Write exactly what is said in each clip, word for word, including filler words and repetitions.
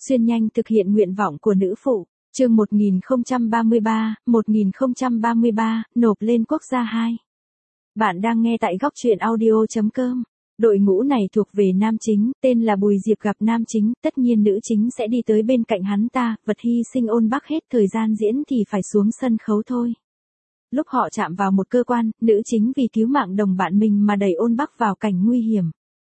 Xuyên nhanh thực hiện nguyện vọng của nữ phụ. Chương một nghìn không trăm ba mươi ba, một nghìn không trăm ba mươi ba, nộp lên quốc gia hai. Bạn đang nghe tại góc truyện audio chấm com. Đội ngũ này thuộc về nam chính, tên là Bùi Diệp gặp nam chính, tất nhiên nữ chính sẽ đi tới bên cạnh hắn ta, vật hy sinh Ôn Bắc hết thời gian diễn thì phải xuống sân khấu thôi. Lúc họ chạm vào một cơ quan, nữ chính vì cứu mạng đồng bạn mình mà đẩy Ôn Bắc vào cảnh nguy hiểm.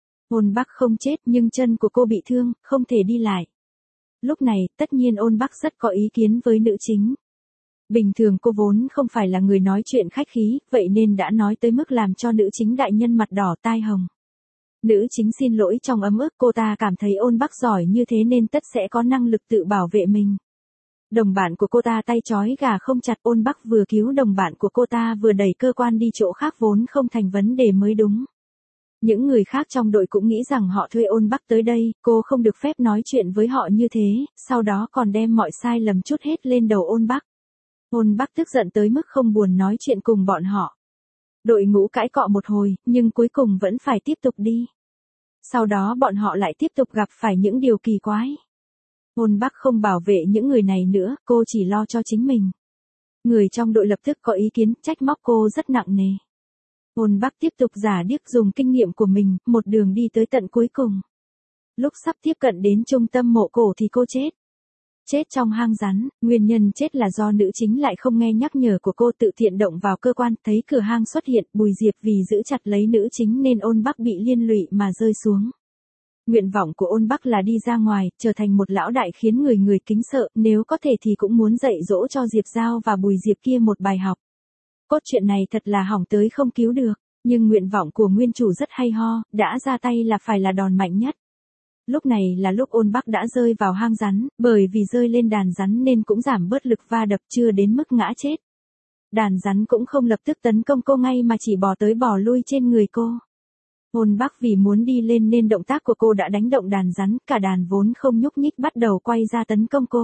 Ôn Bắc không chết nhưng chân của cô bị thương, không thể đi lại. Lúc này, tất nhiên Ôn Bắc rất có ý kiến với nữ chính. Bình thường cô vốn không phải là người nói chuyện khách khí, vậy nên đã nói tới mức làm cho nữ chính đại nhân mặt đỏ tai hồng. Nữ chính xin lỗi trong ấm ức, cô ta cảm thấy Ôn Bắc giỏi như thế nên tất sẽ có năng lực tự bảo vệ mình. Đồng bạn của cô ta tay trói gà không chặt, Ôn Bắc vừa cứu đồng bạn của cô ta vừa đẩy cơ quan đi chỗ khác vốn không thành vấn đề mới đúng. Những người khác trong đội cũng nghĩ rằng họ thuê Ôn Bắc tới đây, cô không được phép nói chuyện với họ như thế, sau đó còn đem mọi sai lầm trút hết lên đầu Ôn Bắc. Ôn Bắc tức giận tới mức không buồn nói chuyện cùng bọn họ. Đội ngũ cãi cọ một hồi, nhưng cuối cùng vẫn phải tiếp tục đi. Sau đó bọn họ lại tiếp tục gặp phải những điều kỳ quái. Ôn Bắc không bảo vệ những người này nữa, cô chỉ lo cho chính mình. Người trong đội lập tức có ý kiến, trách móc cô rất nặng nề. Ôn Bắc tiếp tục giả điếc dùng kinh nghiệm của mình, một đường đi tới tận cuối cùng. Lúc sắp tiếp cận đến trung tâm mộ cổ thì cô chết. Chết trong hang rắn, nguyên nhân chết là do nữ chính lại không nghe nhắc nhở của cô, tự thiện động vào cơ quan, thấy cửa hang xuất hiện, Bùi Diệp vì giữ chặt lấy nữ chính nên Ôn Bắc bị liên lụy mà rơi xuống. Nguyện vọng của Ôn Bắc là đi ra ngoài, trở thành một lão đại khiến người người kính sợ, nếu có thể thì cũng muốn dạy dỗ cho Diệp Giao và Bùi Diệp kia một bài học. Cốt truyện này thật là hỏng tới không cứu được, nhưng nguyện vọng của nguyên chủ rất hay ho, đã ra tay là phải là đòn mạnh nhất. Lúc này là lúc Ôn Bắc đã rơi vào hang rắn, bởi vì rơi lên đàn rắn nên cũng giảm bớt lực va đập, chưa đến mức ngã chết. Đàn rắn cũng không lập tức tấn công cô ngay mà chỉ bò tới bò lui trên người cô. Ôn Bắc vì muốn đi lên nên động tác của cô đã đánh động đàn rắn, cả đàn vốn không nhúc nhích bắt đầu quay ra tấn công cô.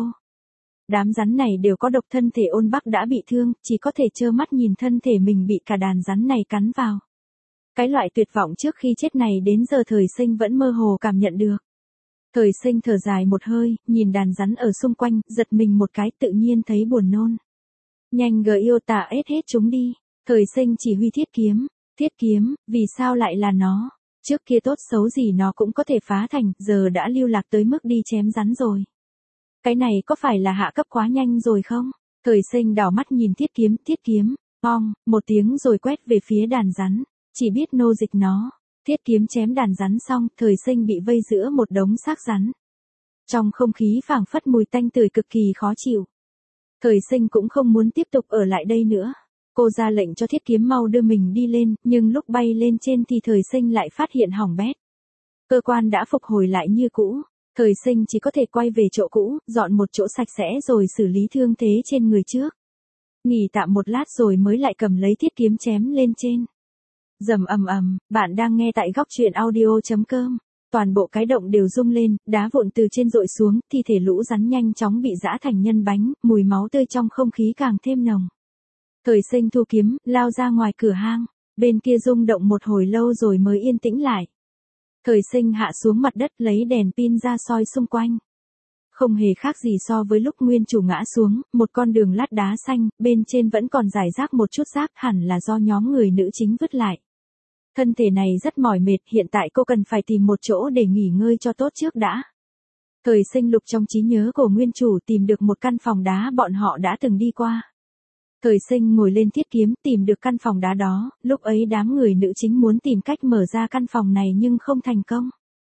Đám rắn này đều có độc, thân thể Ôn Bắc đã bị thương, chỉ có thể trơ mắt nhìn thân thể mình bị cả đàn rắn này cắn vào. Cái loại tuyệt vọng trước khi chết này đến giờ Thời Sinh vẫn mơ hồ cảm nhận được. Thời Sinh thở dài một hơi, nhìn đàn rắn ở xung quanh, giật mình một cái, tự nhiên thấy buồn nôn. Nhanh gờ yêu tả ết hết chúng đi. Thời Sinh chỉ huy thiết kiếm. Thiết kiếm, vì sao lại là nó? Trước kia tốt xấu gì nó cũng có thể phá thành, giờ đã lưu lạc tới mức đi chém rắn rồi. Cái này có phải là hạ cấp quá nhanh rồi không? Thời Sinh đảo mắt nhìn thiết kiếm, thiết kiếm, ong, một tiếng rồi quét về phía đàn rắn, chỉ biết nô dịch nó. Thiết kiếm chém đàn rắn xong, Thời Sinh bị vây giữa một đống xác rắn. Trong không khí phảng phất mùi tanh tưởi cực kỳ khó chịu. Thời Sinh cũng không muốn tiếp tục ở lại đây nữa. Cô ra lệnh cho thiết kiếm mau đưa mình đi lên, nhưng lúc bay lên trên thì Thời Sinh lại phát hiện hỏng bét. Cơ quan đã phục hồi lại như cũ. Thời Sinh chỉ có thể quay về chỗ cũ, dọn một chỗ sạch sẽ rồi xử lý thương thế trên người trước. Nghỉ tạm một lát rồi mới lại cầm lấy thiết kiếm chém lên trên. Rầm ầm ầm, bạn đang nghe tại góc truyện audio chấm com. Toàn bộ cái động đều rung lên, đá vụn từ trên dội xuống, thi thể lũ rắn nhanh chóng bị giã thành nhân bánh, mùi máu tươi trong không khí càng thêm nồng. Thời Sinh thu kiếm, lao ra ngoài cửa hang, bên kia rung động một hồi lâu rồi mới yên tĩnh lại. Thời Sinh hạ xuống mặt đất lấy đèn pin ra soi xung quanh. Không hề khác gì so với lúc nguyên chủ ngã xuống, một con đường lát đá xanh, bên trên vẫn còn rải rác một chút rác, hẳn là do nhóm người nữ chính vứt lại. Thân thể này rất mỏi mệt, hiện tại cô cần phải tìm một chỗ để nghỉ ngơi cho tốt trước đã. Thời Sinh lục trong trí nhớ của nguyên chủ tìm được một căn phòng đá bọn họ đã từng đi qua. Thời Sinh ngồi lên thiết kiếm tìm được căn phòng đá đó, lúc ấy đám người nữ chính muốn tìm cách mở ra căn phòng này nhưng không thành công.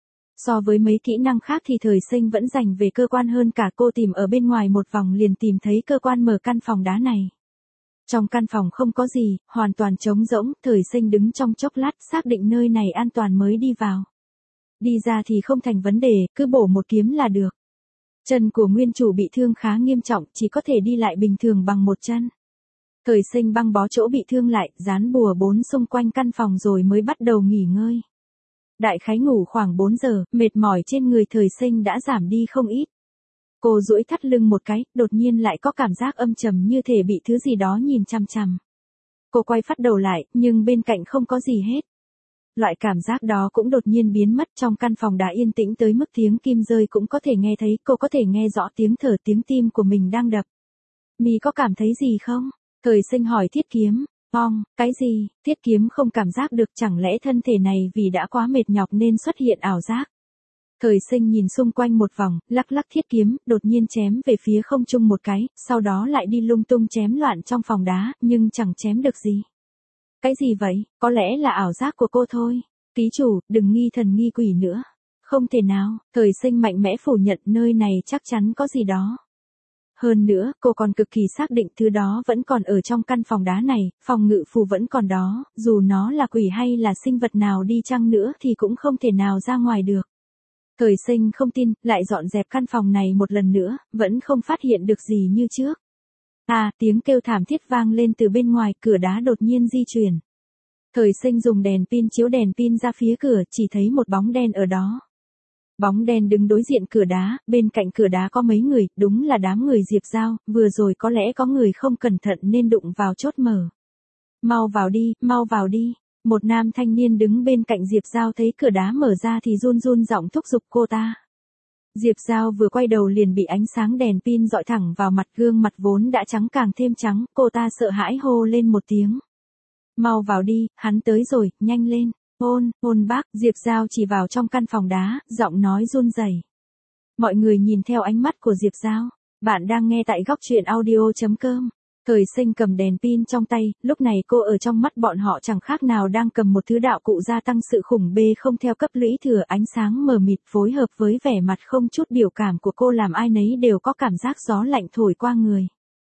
So với mấy kỹ năng khác thì Thời Sinh vẫn dành về cơ quan hơn cả, cô tìm ở bên ngoài một vòng liền tìm thấy cơ quan mở căn phòng đá này. Trong căn phòng không có gì, hoàn toàn trống rỗng, Thời Sinh đứng trong chốc lát xác định nơi này an toàn mới đi vào. Đi ra thì không thành vấn đề, cứ bổ một kiếm là được. Chân của nguyên chủ bị thương khá nghiêm trọng, chỉ có thể đi lại bình thường bằng một chân. Thời Sinh băng bó chỗ bị thương lại, dán bùa bốn xung quanh căn phòng rồi mới bắt đầu nghỉ ngơi. Đại khái ngủ khoảng bốn giờ, mệt mỏi trên người Thời Sinh đã giảm đi không ít. Cô duỗi thắt lưng một cái, đột nhiên lại có cảm giác âm trầm như thể bị thứ gì đó nhìn chằm chằm. Cô quay phát đầu lại, nhưng bên cạnh không có gì hết. Loại cảm giác đó cũng đột nhiên biến mất, trong căn phòng đã yên tĩnh tới mức tiếng kim rơi cũng có thể nghe thấy, cô có thể nghe rõ tiếng thở, tiếng tim của mình đang đập. Mi có cảm thấy gì không? Thời Sinh hỏi Thiết Kiếm. Ong, cái gì? Thiết Kiếm không cảm giác được, chẳng lẽ thân thể này vì đã quá mệt nhọc nên xuất hiện ảo giác? Thời Sinh nhìn xung quanh một vòng, lắc lắc thiết kiếm, đột nhiên chém về phía không trung một cái, sau đó lại đi lung tung chém loạn trong phòng đá, nhưng chẳng chém được gì. Cái gì vậy? Có lẽ là ảo giác của cô thôi. Ký chủ, đừng nghi thần nghi quỷ nữa. Không thể nào, Thời Sinh mạnh mẽ phủ nhận, nơi này chắc chắn có gì đó. Hơn nữa, cô còn cực kỳ xác định thứ đó vẫn còn ở trong căn phòng đá này, phòng ngự phù vẫn còn đó, dù nó là quỷ hay là sinh vật nào đi chăng nữa thì cũng không thể nào ra ngoài được. Thời Sinh không tin, lại dọn dẹp căn phòng này một lần nữa, vẫn không phát hiện được gì như trước. À, tiếng kêu thảm thiết vang lên từ bên ngoài, cửa đá đột nhiên di chuyển. Thời Sinh dùng đèn pin chiếu đèn pin ra phía cửa, chỉ thấy một bóng đen ở đó. Bóng đen đứng đối diện cửa đá, bên cạnh cửa đá có mấy người, đúng là đám người Diệp Giao, vừa rồi có lẽ có người không cẩn thận nên đụng vào chốt mở. Mau vào đi, mau vào đi. Một nam thanh niên đứng bên cạnh Diệp Giao thấy cửa đá mở ra thì run run giọng thúc giục cô ta. Diệp Giao vừa quay đầu liền bị ánh sáng đèn pin dọi thẳng vào mặt, gương mặt vốn đã trắng càng thêm trắng, cô ta sợ hãi hô lên một tiếng. Mau vào đi, hắn tới rồi, nhanh lên. Ôn, ôn bác, Diệp Giao chỉ vào trong căn phòng đá, giọng nói run rẩy. Mọi người nhìn theo ánh mắt của Diệp Giao. Bạn đang nghe tại góc truyện audio chấm com. Thời Sinh cầm đèn pin trong tay, lúc này cô ở trong mắt bọn họ chẳng khác nào đang cầm một thứ đạo cụ gia tăng sự khủng bê không theo cấp lũy thừa, ánh sáng mờ mịt phối hợp với vẻ mặt không chút biểu cảm của cô làm ai nấy đều có cảm giác gió lạnh thổi qua người.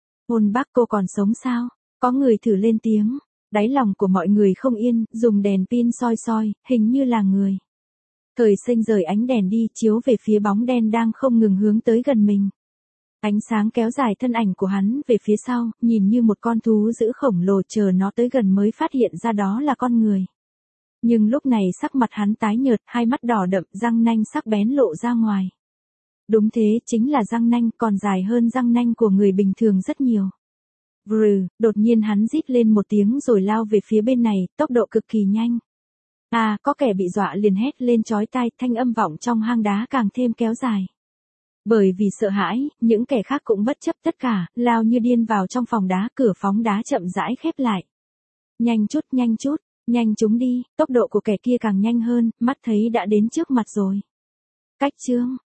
Ôn bác, cô còn sống sao? Có người thử lên tiếng. Đáy lòng của mọi người không yên, dùng đèn pin soi soi, hình như là người. Thời Sinh rời ánh đèn đi, chiếu về phía bóng đen đang không ngừng hướng tới gần mình. Ánh sáng kéo dài thân ảnh của hắn về phía sau, nhìn như một con thú dữ khổng lồ, chờ nó tới gần mới phát hiện ra đó là con người. Nhưng lúc này sắc mặt hắn tái nhợt, hai mắt đỏ đậm, răng nanh sắc bén lộ ra ngoài. Đúng thế, chính là răng nanh, còn dài hơn răng nanh của người bình thường rất nhiều. Vrừ, đột nhiên hắn rít lên một tiếng rồi lao về phía bên này, tốc độ cực kỳ nhanh. À, có kẻ bị dọa liền hét lên chói tai, thanh âm vọng trong hang đá càng thêm kéo dài. Bởi vì sợ hãi, những kẻ khác cũng bất chấp tất cả, lao như điên vào trong phòng đá, cửa phóng đá chậm rãi khép lại. Nhanh chút, nhanh chút, nhanh chúng đi, tốc độ của kẻ kia càng nhanh hơn, mắt thấy đã đến trước mặt rồi. Cách chương,